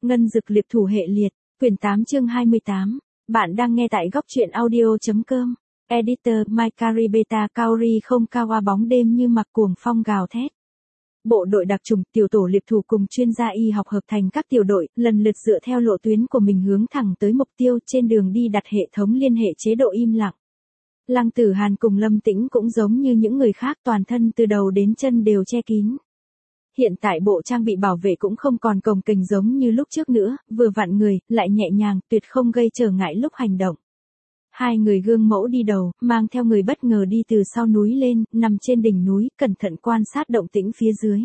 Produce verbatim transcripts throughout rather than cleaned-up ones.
Ngân Dực Liệp Thủ Hệ Liệt, quyển tám chương hai mươi tám. Bạn đang nghe tại góc truyện audio.com. Editor Maikari Beta Kaori không Kawa bóng đêm như mặc cuồng phong gào thét. Bộ đội đặc trùng, tiểu tổ liệp thủ cùng chuyên gia y học hợp thành các tiểu đội, lần lượt dựa theo lộ tuyến của mình hướng thẳng tới mục tiêu, trên đường đi đặt hệ thống liên hệ chế độ im lặng. Lăng Tử Hàn cùng Lâm Tĩnh cũng giống như những người khác, toàn thân từ đầu đến chân đều che kín. Hiện tại bộ trang bị bảo vệ cũng không còn cồng kềnh giống như lúc trước nữa, vừa vặn người, lại nhẹ nhàng, tuyệt không gây trở ngại lúc hành động. Hai người gương mẫu đi đầu, mang theo người bất ngờ đi từ sau núi lên, nằm trên đỉnh núi, cẩn thận quan sát động tĩnh phía dưới.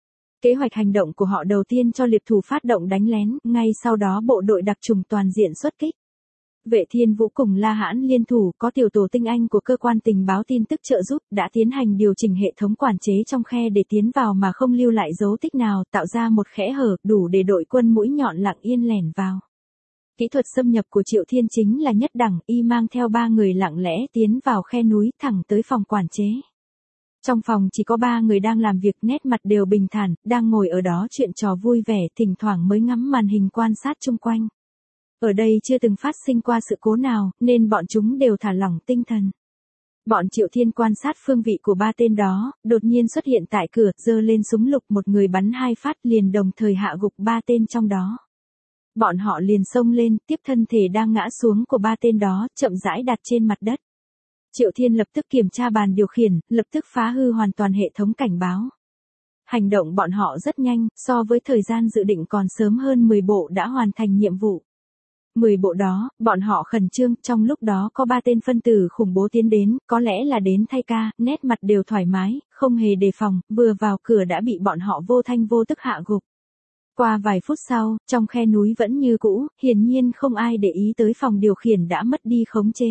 Kế hoạch hành động của họ đầu tiên cho liệp thủ phát động đánh lén, ngay sau đó bộ đội đặc trùng toàn diện xuất kích. Vệ Thiên Vũ cùng La Hãn liên thủ, có tiểu tổ tinh anh của cơ quan tình báo tin tức trợ giúp, đã tiến hành điều chỉnh hệ thống quản chế trong khe để tiến vào mà không lưu lại dấu tích nào, tạo ra một kẽ hở, đủ để đội quân mũi nhọn lặng yên lẻn vào. Kỹ thuật xâm nhập của Triệu Thiên chính là nhất đẳng, y mang theo ba người lặng lẽ tiến vào khe núi thẳng tới phòng quản chế. Trong phòng chỉ có ba người đang làm việc, nét mặt đều bình thản, đang ngồi ở đó chuyện trò vui vẻ, thỉnh thoảng mới ngắm màn hình quan sát chung quanh. Ở đây chưa từng phát sinh qua sự cố nào, nên bọn chúng đều thả lỏng tinh thần. Bọn Triệu Thiên quan sát phương vị của ba tên đó, đột nhiên xuất hiện tại cửa, giơ lên súng lục, một người bắn hai phát liền đồng thời hạ gục ba tên trong đó. Bọn họ liền xông lên, tiếp thân thể đang ngã xuống của ba tên đó, chậm rãi đặt trên mặt đất. Triệu Thiên lập tức kiểm tra bàn điều khiển, lập tức phá hư hoàn toàn hệ thống cảnh báo. Hành động bọn họ rất nhanh, so với thời gian dự định còn sớm hơn mười bộ đã hoàn thành nhiệm vụ. mười bộ đó, bọn họ khẩn trương, trong lúc đó có ba tên phân tử khủng bố tiến đến, có lẽ là đến thay ca, nét mặt đều thoải mái, không hề đề phòng, vừa vào cửa đã bị bọn họ vô thanh vô tức hạ gục. Qua vài phút sau, trong khe núi vẫn như cũ, hiển nhiên không ai để ý tới phòng điều khiển đã mất đi khống chế.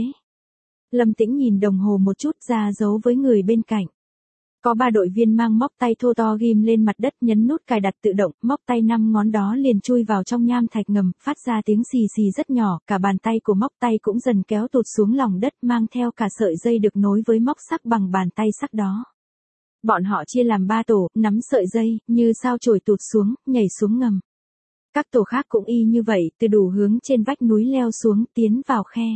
Lâm Tĩnh nhìn đồng hồ một chút, ra dấu với người bên cạnh. Có ba đội viên mang móc tay thô to ghim lên mặt đất, nhấn nút cài đặt tự động, móc tay năm ngón đó liền chui vào trong nham thạch ngầm, phát ra tiếng xì xì rất nhỏ, cả bàn tay của móc tay cũng dần kéo tụt xuống lòng đất, mang theo cả sợi dây được nối với móc sắc bằng bàn tay sắc đó. Bọn họ chia làm ba tổ, nắm sợi dây, như sao chổi tụt xuống, nhảy xuống ngầm. Các tổ khác cũng y như vậy, từ đủ hướng trên vách núi leo xuống, tiến vào khe.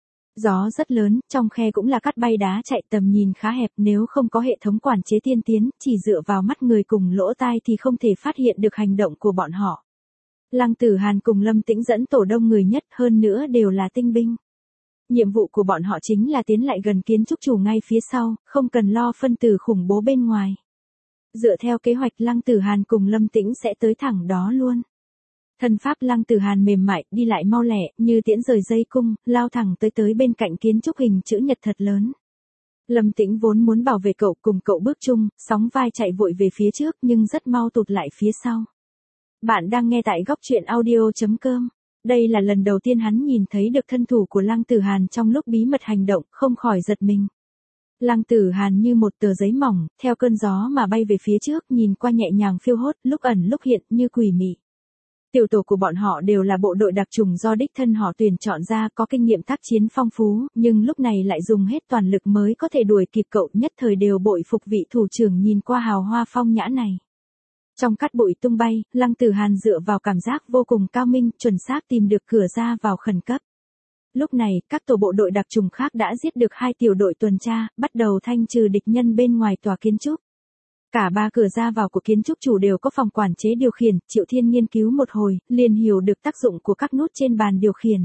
Gió rất lớn, trong khe cũng là cát bay đá chạy, tầm nhìn khá hẹp, nếu không có hệ thống quản chế tiên tiến, chỉ dựa vào mắt người cùng lỗ tai thì không thể phát hiện được hành động của bọn họ. Lăng Tử Hàn cùng Lâm Tĩnh dẫn tổ đông người nhất, hơn nữa đều là tinh binh. Nhiệm vụ của bọn họ chính là tiến lại gần kiến trúc chủ ngay phía sau, không cần lo phân tử khủng bố bên ngoài. Dựa theo kế hoạch, Lăng Tử Hàn cùng Lâm Tĩnh sẽ tới thẳng đó luôn. Thân pháp Lăng Tử Hàn mềm mại, đi lại mau lẹ, như tiễn rời dây cung, lao thẳng tới tới bên cạnh kiến trúc hình chữ nhật thật lớn. Lâm Tĩnh vốn muốn bảo vệ cậu, cùng cậu bước chung, sóng vai chạy vội về phía trước nhưng rất mau tụt lại phía sau. Bạn đang nghe tại góc truyện audio.com. Đây là lần đầu tiên hắn nhìn thấy được thân thủ của Lăng Tử Hàn trong lúc bí mật hành động, không khỏi giật mình. Lăng Tử Hàn như một tờ giấy mỏng, theo cơn gió mà bay về phía trước, nhìn qua nhẹ nhàng phiêu hốt, lúc ẩn lúc hiện như quỷ mị. Tiểu tổ của bọn họ đều là bộ đội đặc trùng do đích thân họ tuyển chọn ra, có kinh nghiệm tác chiến phong phú, nhưng lúc này lại dùng hết toàn lực mới có thể đuổi kịp cậu, nhất thời đều bội phục vị thủ trưởng nhìn qua hào hoa phong nhã này. Trong cát bụi tung bay, Lăng Tử Hàn dựa vào cảm giác vô cùng cao minh, chuẩn xác tìm được cửa ra vào khẩn cấp. Lúc này, các tổ bộ đội đặc trùng khác đã giết được hai tiểu đội tuần tra, bắt đầu thanh trừ địch nhân bên ngoài tòa kiến trúc. Cả ba cửa ra vào của kiến trúc chủ đều có phòng quản chế điều khiển, Triệu Thiên nghiên cứu một hồi, liền hiểu được tác dụng của các nút trên bàn điều khiển.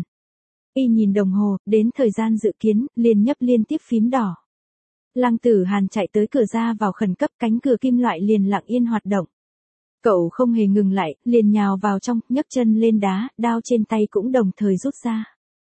Y nhìn đồng hồ, đến thời gian dự kiến, liền nhấp liên tiếp phím đỏ. Lăng Tử Hàn chạy tới cửa ra vào khẩn cấp, cánh cửa kim loại liền lặng yên hoạt động. Cậu không hề ngừng lại, liền nhào vào trong, nhấc chân lên đá, đao trên tay cũng đồng thời rút ra.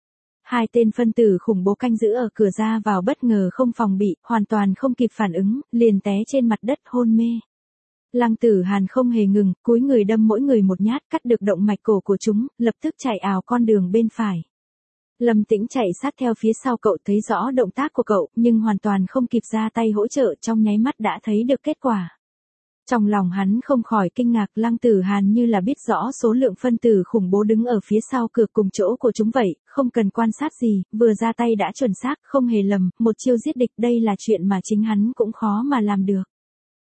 Hai tên phân tử khủng bố canh giữ ở cửa ra vào bất ngờ không phòng bị, hoàn toàn không kịp phản ứng, liền té trên mặt đất hôn mê. Lăng Tử Hàn không hề ngừng, cúi người đâm mỗi người một nhát, cắt được động mạch cổ của chúng, lập tức chạy ào con đường bên phải. Lâm Tĩnh chạy sát theo phía sau cậu, thấy rõ động tác của cậu, nhưng hoàn toàn không kịp ra tay hỗ trợ, trong nháy mắt đã thấy được kết quả. Trong lòng hắn không khỏi kinh ngạc, Lăng Tử Hàn như là biết rõ số lượng phân tử khủng bố đứng ở phía sau cửa cùng chỗ của chúng vậy, không cần quan sát gì, vừa ra tay đã chuẩn xác, không hề lầm, một chiêu giết địch, đây là chuyện mà chính hắn cũng khó mà làm được.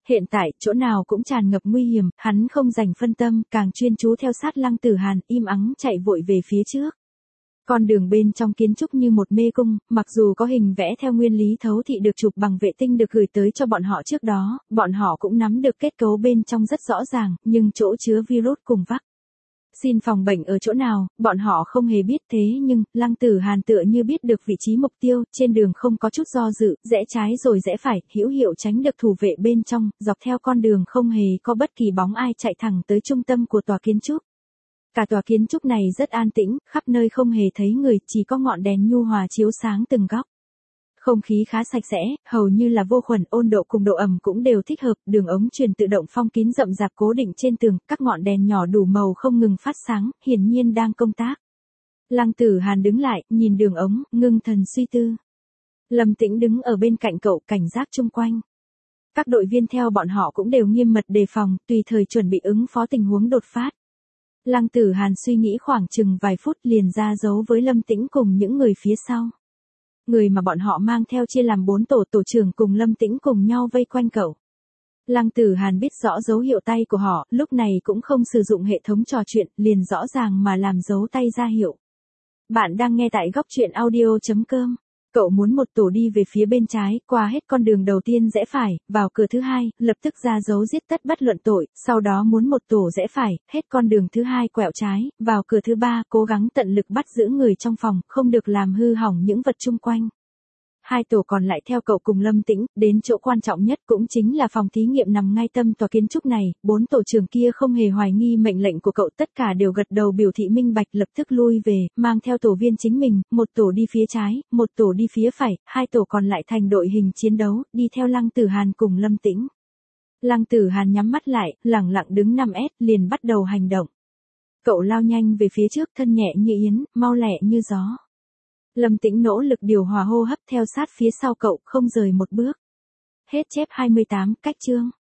Hiện tại, chỗ nào cũng tràn ngập nguy hiểm, hắn không dành phân tâm, càng chuyên chú theo sát Lăng Tử Hàn, im ắng chạy vội về phía trước. Con đường bên trong kiến trúc như một mê cung, mặc dù có hình vẽ theo nguyên lý thấu thị được chụp bằng vệ tinh được gửi tới cho bọn họ trước đó, bọn họ cũng nắm được kết cấu bên trong rất rõ ràng, nhưng chỗ chứa virus cùng vắc xin phòng bệnh ở chỗ nào, bọn họ không hề biết thế nhưng, Lăng Tử Hàn tựa như biết được vị trí mục tiêu, trên đường không có chút do dự, rẽ trái rồi rẽ phải, hữu hiệu tránh được thủ vệ bên trong, dọc theo con đường không hề có bất kỳ bóng ai chạy thẳng tới trung tâm của tòa kiến trúc. Cả tòa kiến trúc này rất an tĩnh, khắp nơi không hề thấy người, chỉ có ngọn đèn nhu hòa chiếu sáng từng góc. Không khí khá sạch sẽ, hầu như là vô khuẩn, ôn độ cùng độ ẩm cũng đều thích hợp, đường ống truyền tự động phong kín rậm rạp cố định trên tường, các ngọn đèn nhỏ đủ màu không ngừng phát sáng, hiển nhiên đang công tác. Lăng Tử Hàn đứng lại, nhìn đường ống, ngưng thần suy tư. Lâm Tĩnh đứng ở bên cạnh cậu, cảnh giác chung quanh. Các đội viên theo bọn họ cũng đều nghiêm mật đề phòng, tùy thời chuẩn bị ứng phó tình huống đột phát. Lăng Tử Hàn suy nghĩ khoảng chừng vài phút liền ra dấu với Lâm Tĩnh cùng những người phía sau. Người mà bọn họ mang theo chia làm bốn tổ, tổ trưởng cùng Lâm Tĩnh cùng nhau vây quanh cậu. Lăng Tử Hàn biết rõ dấu hiệu tay của họ, lúc này cũng không sử dụng hệ thống trò chuyện, liền rõ ràng mà làm dấu tay ra hiệu. Bạn đang nghe tại góc truyện audio chấm com. Cậu muốn một tổ đi về phía bên trái, qua hết con đường đầu tiên rẽ phải, vào cửa thứ hai, lập tức ra dấu giết tất bất luận tội, sau đó muốn một tổ rẽ phải, hết con đường thứ hai quẹo trái, vào cửa thứ ba, cố gắng tận lực bắt giữ người trong phòng, không được làm hư hỏng những vật chung quanh. Hai tổ còn lại theo cậu cùng Lâm Tĩnh, đến chỗ quan trọng nhất cũng chính là phòng thí nghiệm nằm ngay tâm tòa kiến trúc này, bốn tổ trưởng kia không hề hoài nghi mệnh lệnh của cậu, tất cả đều gật đầu biểu thị minh bạch, lập tức lui về, mang theo tổ viên chính mình, một tổ đi phía trái, một tổ đi phía phải, hai tổ còn lại thành đội hình chiến đấu, đi theo Lăng Tử Hàn cùng Lâm Tĩnh. Lăng Tử Hàn nhắm mắt lại, lẳng lặng đứng năm mét, liền bắt đầu hành động. Cậu lao nhanh về phía trước, thân nhẹ như yến, mau lẹ như gió. Lâm Tĩnh nỗ lực điều hòa hô hấp theo sát phía sau cậu, không rời một bước. Hết chép hai mươi tám, cách chương.